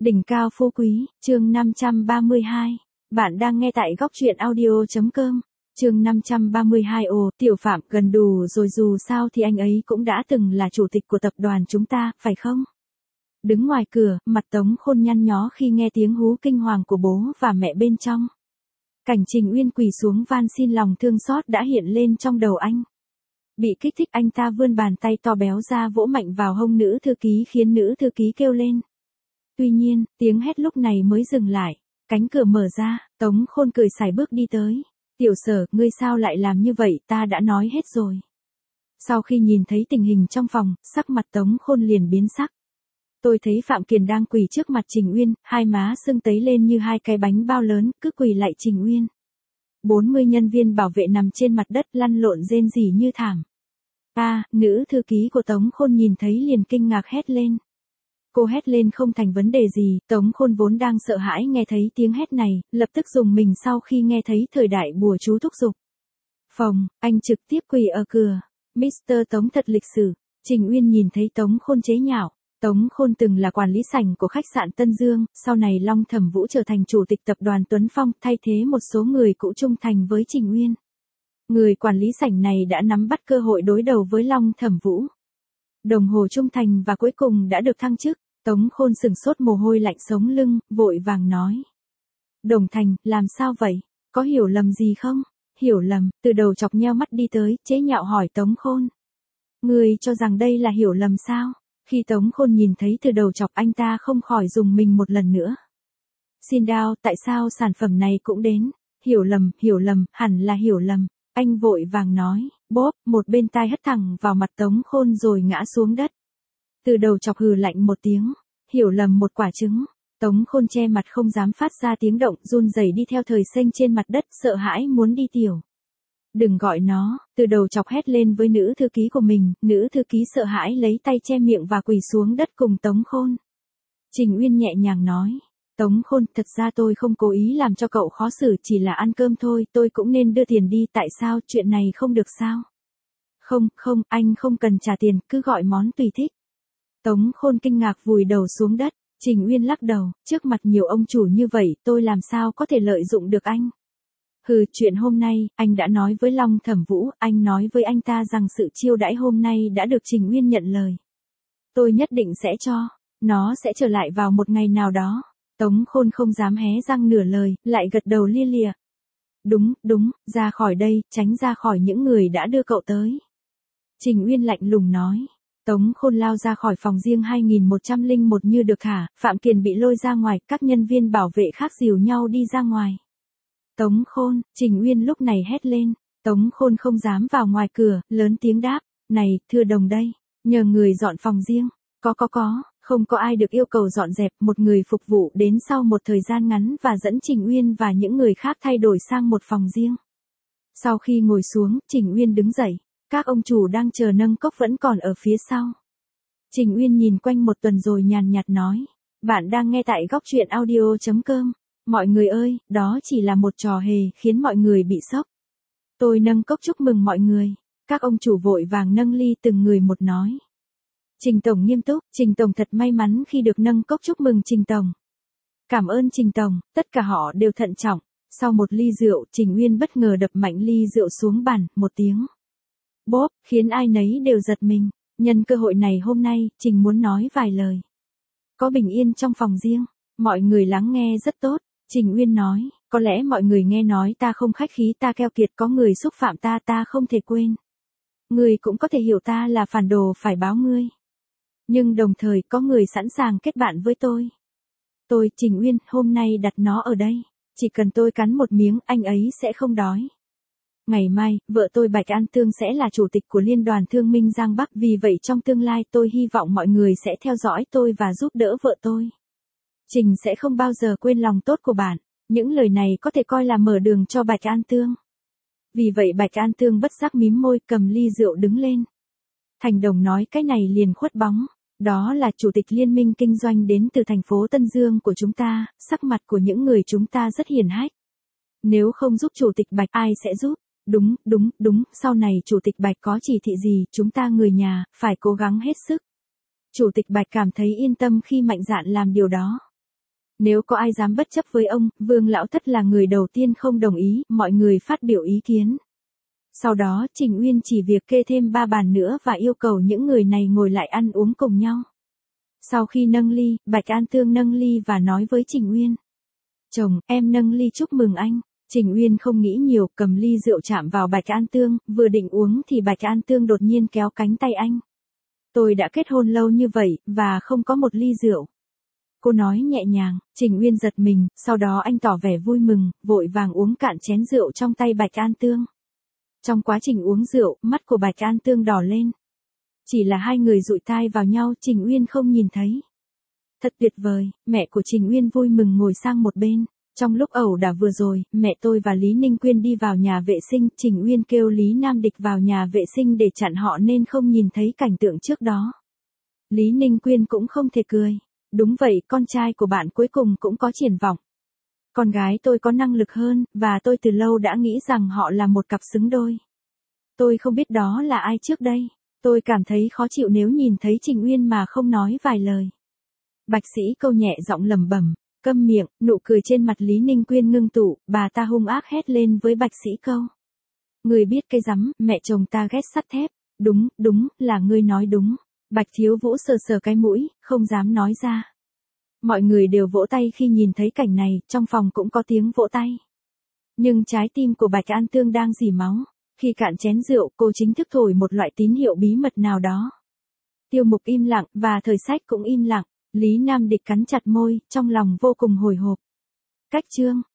Đỉnh cao phú quý, chương 532. Bạn đang nghe tại góc truyện audio.com. Chương 532. Ồ, Tiểu Phạm, gần đủ rồi, dù sao thì anh ấy cũng đã từng là chủ tịch của tập đoàn chúng ta, phải không? Đứng ngoài cửa, mặt Tống Khôn nhăn nhó khi nghe tiếng hú kinh hoàng của bố và mẹ bên trong. Cảnh Trình Uyên quỳ xuống van xin lòng thương xót đã hiện lên trong đầu anh. Bị kích thích, anh ta vươn bàn tay to béo ra vỗ mạnh vào hông nữ thư ký khiến nữ thư ký kêu lên. Tuy nhiên, tiếng hét lúc này mới dừng lại. Cánh cửa mở ra, Tống Khôn cười sải bước đi tới. Tiểu Sở, ngươi sao lại làm như vậy, ta đã nói hết rồi. Sau khi nhìn thấy tình hình trong phòng, sắc mặt Tống Khôn liền biến sắc. Tôi thấy Phạm Kiền đang quỳ trước mặt Trình Uyên, hai má sưng tấy lên như hai cái bánh bao lớn, cứ quỳ lại Trình Uyên. 40 nhân viên bảo vệ nằm trên mặt đất lăn lộn rên rỉ như thảm. Nữ thư ký của Tống Khôn nhìn thấy liền kinh ngạc hét lên. Cô hét lên không thành vấn đề gì, Tống Khôn vốn đang sợ hãi nghe thấy tiếng hét này, lập tức dùng mình sau khi nghe thấy thời đại bùa chú thúc giục. Phòng, anh trực tiếp quỳ ở cửa. Mr. Tống thật lịch sử. Trình Uyên nhìn thấy Tống Khôn chế nhạo. Tống Khôn từng là quản lý sảnh của khách sạn Tân Dương, sau này Long Thẩm Vũ trở thành chủ tịch tập đoàn Tuấn Phong, thay thế một số người cũ trung thành với Trình Uyên. Người quản lý sảnh này đã nắm bắt cơ hội đối đầu với Long Thẩm Vũ. Đồng hồ trung thành và cuối cùng đã được thăng chức. Tống Khôn sừng sốt mồ hôi lạnh sống lưng, vội vàng nói. Đồng Thành, làm sao vậy? Có hiểu lầm gì không? Hiểu lầm, từ đầu chọc nheo mắt đi tới, chế nhạo hỏi Tống Khôn. Ngươi cho rằng đây là hiểu lầm sao? Khi Tống Khôn nhìn thấy từ đầu chọc anh ta không khỏi dùng mình một lần nữa. Xin đao, tại sao sản phẩm này cũng đến? Hiểu lầm, hẳn là hiểu lầm. Anh vội vàng nói, bốp, một bên tai hất thẳng vào mặt Tống Khôn rồi ngã xuống đất. Từ đầu chọc hừ lạnh một tiếng, hiểu lầm một quả trứng. Tống Khôn che mặt không dám phát ra tiếng động, run rẩy đi theo thời xanh trên mặt đất, sợ hãi muốn đi tiểu. Đừng gọi nó, từ đầu chọc hét lên với nữ thư ký của mình, nữ thư ký sợ hãi lấy tay che miệng và quỳ xuống đất cùng Tống Khôn. Trình Uyên nhẹ nhàng nói, Tống Khôn, thật ra tôi không cố ý làm cho cậu khó xử, chỉ là ăn cơm thôi, tôi cũng nên đưa tiền đi, tại sao, chuyện này không được sao? Không, anh không cần trả tiền, cứ gọi món tùy thích. Tống Khôn kinh ngạc vùi đầu xuống đất, Trình Uyên lắc đầu, trước mặt nhiều ông chủ như vậy, tôi làm sao có thể lợi dụng được anh? Chuyện hôm nay, anh đã nói với Long Thẩm Vũ, anh nói với anh ta rằng sự chiêu đãi hôm nay đã được Trình Uyên nhận lời. Tôi nhất định sẽ cho, nó sẽ trở lại vào một ngày nào đó. Tống Khôn không dám hé răng nửa lời, lại gật đầu lia lịa. Đúng, ra khỏi đây, tránh ra khỏi những người đã đưa cậu tới. Trình Uyên lạnh lùng nói. Tống Khôn lao ra khỏi phòng riêng 2101 như được thả, Phạm Kiền bị lôi ra ngoài, các nhân viên bảo vệ khác dìu nhau đi ra ngoài. Tống Khôn, Trình Uyên lúc này hét lên. Tống Khôn không dám vào ngoài cửa, lớn tiếng đáp. Này, thưa đồng đây, nhờ người dọn phòng riêng. Không có ai được yêu cầu dọn dẹp, một người phục vụ đến sau một thời gian ngắn và dẫn Trình Uyên và những người khác thay đổi sang một phòng riêng. Sau khi ngồi xuống, Trình Uyên đứng dậy. Các ông chủ đang chờ nâng cốc vẫn còn ở phía sau. Trình Uyên nhìn quanh một tuần rồi nhàn nhạt nói. Bạn đang nghe tại góc truyện audio.com. Mọi người ơi, đó chỉ là một trò hề khiến mọi người bị sốc. Tôi nâng cốc chúc mừng mọi người. Các ông chủ vội vàng nâng ly từng người một nói. Trình Tổng nghiêm túc, Trình Tổng thật may mắn khi được nâng cốc chúc mừng Trình Tổng. Cảm ơn Trình Tổng, tất cả họ đều thận trọng. Sau một ly rượu, Trình Uyên bất ngờ đập mạnh ly rượu xuống bàn, một tiếng. Bốp, khiến ai nấy đều giật mình. Nhân cơ hội này hôm nay, Trình muốn nói vài lời. Có bình yên trong phòng riêng, mọi người lắng nghe rất tốt. Trình Uyên nói, có lẽ mọi người nghe nói ta không khách khí, ta keo kiệt, có người xúc phạm ta không thể quên. Người cũng có thể hiểu ta là phản đồ phải báo ngươi. Nhưng đồng thời có người sẵn sàng kết bạn với tôi. Tôi, Trình Uyên, hôm nay đặt nó ở đây. Chỉ cần tôi cắn một miếng, anh ấy sẽ không đói. Ngày mai, vợ tôi Bạch An Tương sẽ là chủ tịch của Liên đoàn Thương minh Giang Bắc, vì vậy trong tương lai tôi hy vọng mọi người sẽ theo dõi tôi và giúp đỡ vợ tôi. Trình sẽ không bao giờ quên lòng tốt của bạn. Những lời này có thể coi là mở đường cho Bạch An Tương. Vì vậy Bạch An Tương bất giác mím môi, cầm ly rượu đứng lên. Thành Đồng nói cái này liền khuất bóng. Đó là chủ tịch liên minh kinh doanh đến từ thành phố Tân Dương của chúng ta, sắc mặt của những người chúng ta rất hiền hách. Nếu không giúp chủ tịch Bạch ai sẽ giúp? Đúng, sau này chủ tịch Bạch có chỉ thị gì, chúng ta người nhà, phải cố gắng hết sức. Chủ tịch Bạch cảm thấy yên tâm khi mạnh dạn làm điều đó. Nếu có ai dám bất chấp với ông, Vương Lão Thất là người đầu tiên không đồng ý, mọi người phát biểu ý kiến. Sau đó, Trình Uyên chỉ việc kê thêm 3 bàn nữa và yêu cầu những người này ngồi lại ăn uống cùng nhau. Sau khi nâng ly, Bạch An Tương nâng ly và nói với Trình Uyên. Chồng, em nâng ly chúc mừng anh. Trình Uyên không nghĩ nhiều, cầm ly rượu chạm vào Bạch An Tương, vừa định uống thì Bạch An Tương đột nhiên kéo cánh tay anh. Tôi đã kết hôn lâu như vậy, và không có một ly rượu. Cô nói nhẹ nhàng, Trình Uyên giật mình, sau đó anh tỏ vẻ vui mừng, vội vàng uống cạn chén rượu trong tay Bạch An Tương. Trong quá trình uống rượu, mắt của Bạch An Tương đỏ lên. Chỉ là hai người dụi tai vào nhau, Trình Uyên không nhìn thấy. Thật tuyệt vời, mẹ của Trình Uyên vui mừng ngồi sang một bên. Trong lúc ẩu đả vừa rồi, mẹ tôi và Lý Ninh Quyên đi vào nhà vệ sinh, Trình Uyên kêu Lý Nam Địch vào nhà vệ sinh để chặn họ nên không nhìn thấy cảnh tượng trước đó. Lý Ninh Quyên cũng không thể cười. Đúng vậy, con trai của bạn cuối cùng cũng có triển vọng. Con gái tôi có năng lực hơn, và tôi từ lâu đã nghĩ rằng họ là một cặp xứng đôi. Tôi không biết đó là ai trước đây. Tôi cảm thấy khó chịu nếu nhìn thấy Trình Uyên mà không nói vài lời. Bạch Sĩ Câu nhẹ giọng lẩm bẩm, câm miệng, nụ cười trên mặt Lý Ninh Quyên ngưng tụ, bà ta hung ác hét lên với Bạch Sĩ Câu. Người biết cái rắm, mẹ chồng ta ghét sắt thép. Đúng, là ngươi nói đúng. Bạch Thiếu Vũ sờ sờ cái mũi, không dám nói ra. Mọi người đều vỗ tay khi nhìn thấy cảnh này, trong phòng cũng có tiếng vỗ tay. Nhưng trái tim của Bạch An Tương đang rỉ máu. Khi cạn chén rượu, cô chính thức thổi một loại tín hiệu bí mật nào đó. Tiêu Mục im lặng, và Thời Sách cũng im lặng. Lý Nam Địch cắn chặt môi, trong lòng vô cùng hồi hộp. Cách chương